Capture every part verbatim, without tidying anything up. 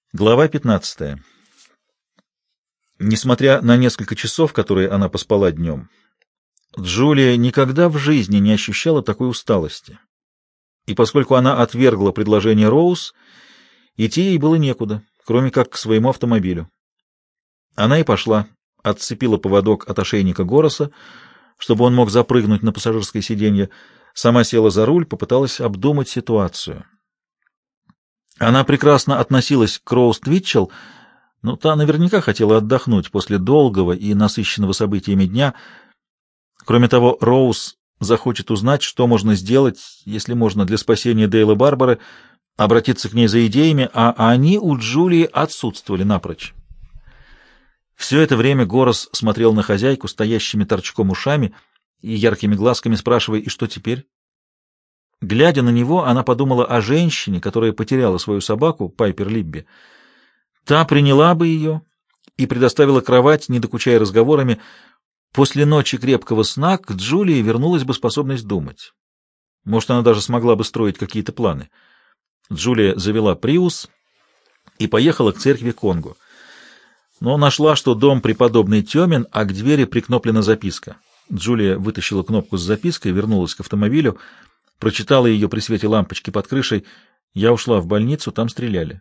Глава пятнадцатая. Несмотря на несколько часов, которые она поспала днем, Джулия никогда в жизни не ощущала такой усталости. И поскольку она отвергла предложение Роуз, идти ей было некуда, кроме как к своему автомобилю. Она и пошла, отцепила поводок от ошейника Гороса, чтобы он мог запрыгнуть на пассажирское сиденье, сама села за руль, попыталась обдумать ситуацию. Она прекрасно относилась к Роуз Твитчелл, но та наверняка хотела отдохнуть после долгого и насыщенного событиями дня. Кроме того, Роуз захочет узнать, что можно сделать, если можно, для спасения Дейла Барбары, обратиться к ней за идеями, а они у Джулии отсутствовали напрочь. Все это время Горос смотрел на хозяйку стоящими торчком ушами и яркими глазками, спрашивая: «И что теперь?» Глядя на него, она подумала о женщине, которая потеряла свою собаку, Пайпер Либби. Та приняла бы ее и предоставила кровать, не докучая разговорами. После ночи крепкого сна к Джулии вернулась бы способность думать. Может, она даже смогла бы строить какие-то планы. Джулия завела Приус и поехала к церкви Конго. Но нашла, что дом преподобный темен, а к двери прикноплена записка. Джулия вытащила кнопку с запиской, вернулась к автомобилю, прочитала ее при свете лампочки под крышей. «Я ушла в больницу, там стреляли».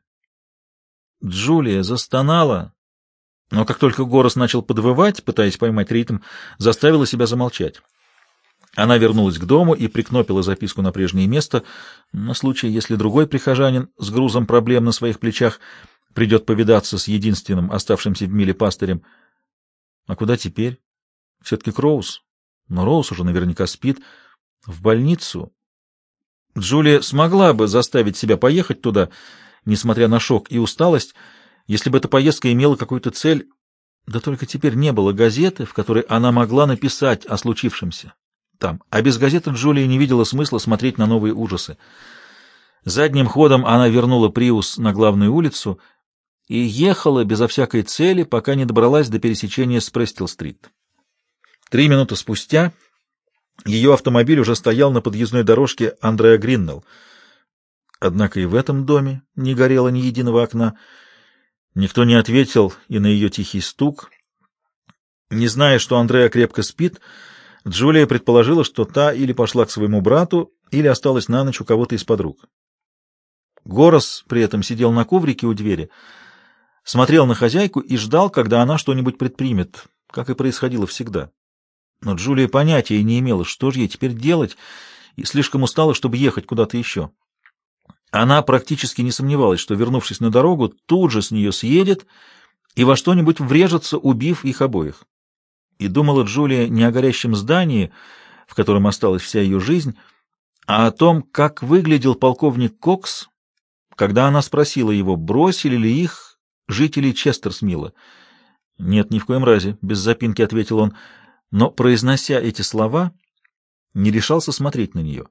Джулия застонала, но как только Горос начал подвывать, пытаясь поймать ритм, заставила себя замолчать. Она вернулась к дому и прикнопила записку на прежнее место, на случай, если другой прихожанин с грузом проблем на своих плечах придет повидаться с единственным оставшимся в миле пастырем. А куда теперь? Все-таки к Роуз. Но Роуз уже наверняка спит. В больницу. Джулия смогла бы заставить себя поехать туда, несмотря на шок и усталость, если бы эта поездка имела какую-то цель. Да только теперь не было газеты, в которой она могла написать о случившемся там. А без газеты Джулия не видела смысла смотреть на новые ужасы. Задним ходом она вернула Приус на главную улицу и ехала безо всякой цели, пока не добралась до пересечения с Престил-стрит. Три минуты спустя ее автомобиль уже стоял на подъездной дорожке Андреа Гриннелл. Однако и в этом доме не горело ни единого окна. Никто не ответил и на ее тихий стук. Не зная, что Андреа крепко спит, Джулия предположила, что та или пошла к своему брату, или осталась на ночь у кого-то из подруг. Горос при этом сидел на коврике у двери, смотрел на хозяйку и ждал, когда она что-нибудь предпримет, как и происходило всегда. Но Джулия понятия не имела, что же ей теперь делать, и слишком устала, чтобы ехать куда-то еще. Она практически не сомневалась, что, вернувшись на дорогу, тут же с нее съедет и во что-нибудь врежется, убив их обоих. И думала Джулия не о горящем здании, в котором осталась вся ее жизнь, а о том, как выглядел полковник Кокс, когда она спросила его, бросили ли их жители Честерсмила. «Нет, ни в коем разе», — без запинки ответил он, но, произнося эти слова, не решался смотреть на нее.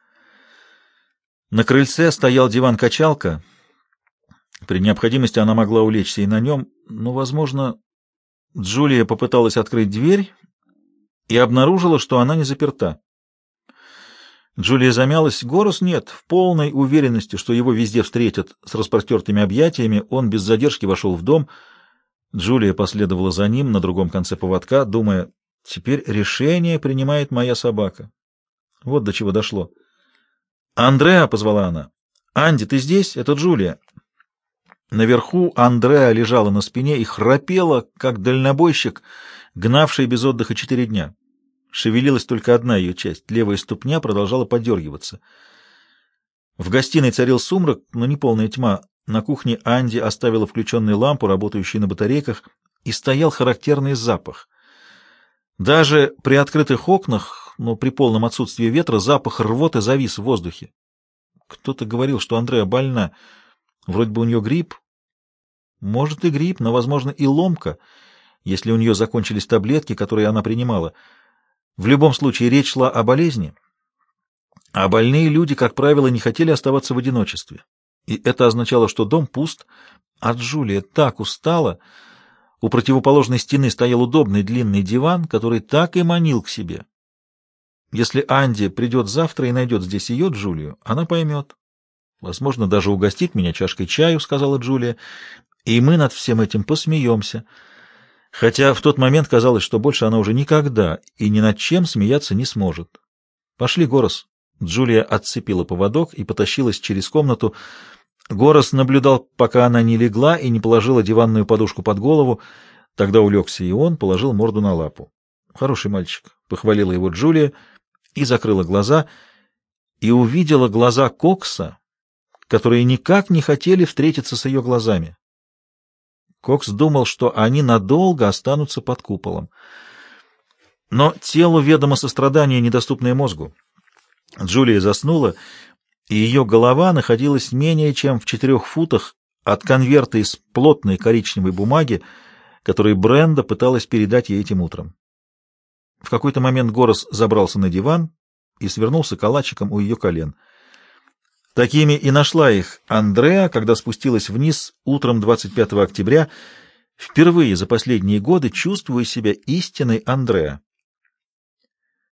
На крыльце стоял диван-качалка. При необходимости она могла улечься и на нем, но, возможно, Джулия попыталась открыть дверь и обнаружила, что она не заперта. Джулия замялась. Горос нет. В полной уверенности, что его везде встретят с распростертыми объятиями, он без задержки вошел в дом. Джулия последовала за ним на другом конце поводка, думая: теперь решение принимает моя собака. Вот до чего дошло. «Андреа!» — позвала она. «Анди, ты здесь? Это Джулия». Наверху Андреа лежала на спине и храпела, как дальнобойщик, гнавший без отдыха четыре дня. Шевелилась только одна ее часть, левая ступня продолжала подергиваться. В гостиной царил сумрак, но не полная тьма. На кухне Анди оставила включенную лампу, работающую на батарейках, и стоял характерный запах. Даже при открытых окнах, но при полном отсутствии ветра, запах рвоты завис в воздухе. Кто-то говорил, что Андреа больна. Вроде бы у нее грипп. Может и грипп, но, возможно, и ломка, если у нее закончились таблетки, которые она принимала. В любом случае, речь шла о болезни, а больные люди, как правило, не хотели оставаться в одиночестве. И это означало, что дом пуст, а Джулия так устала. У противоположной стены стоял удобный длинный диван, который так и манил к себе. Если Анди придет завтра и найдет здесь ее, Джулию, она поймет. возможно, даже угостит меня чашкой чаю, — сказала Джулия, — и мы над всем этим посмеемся. Хотя в тот момент казалось, что больше она уже никогда и ни над чем смеяться не сможет. «Пошли, Горос». Джулия отцепила поводок и потащилась через комнату. Горос наблюдал, пока она не легла и не положила диванную подушку под голову. Тогда улегся и он, положил морду на лапу. «Хороший мальчик», — похвалила его Джулия и закрыла глаза, и увидела глаза Кокса, которые никак не хотели встретиться с ее глазами. Кокс думал, что они надолго останутся под куполом. Но телу ведомо сострадание, недоступное мозгу. Джулия заснула, и ее голова находилась менее чем в четырех футах от конверта из плотной коричневой бумаги, который Бренда пыталась передать ей этим утром. В какой-то момент Горос забрался на диван и свернулся калачиком у ее колен. Такими и нашла их Андреа, когда спустилась вниз утром двадцать пятого октября, впервые за последние годы чувствуя себя истинной Андреа.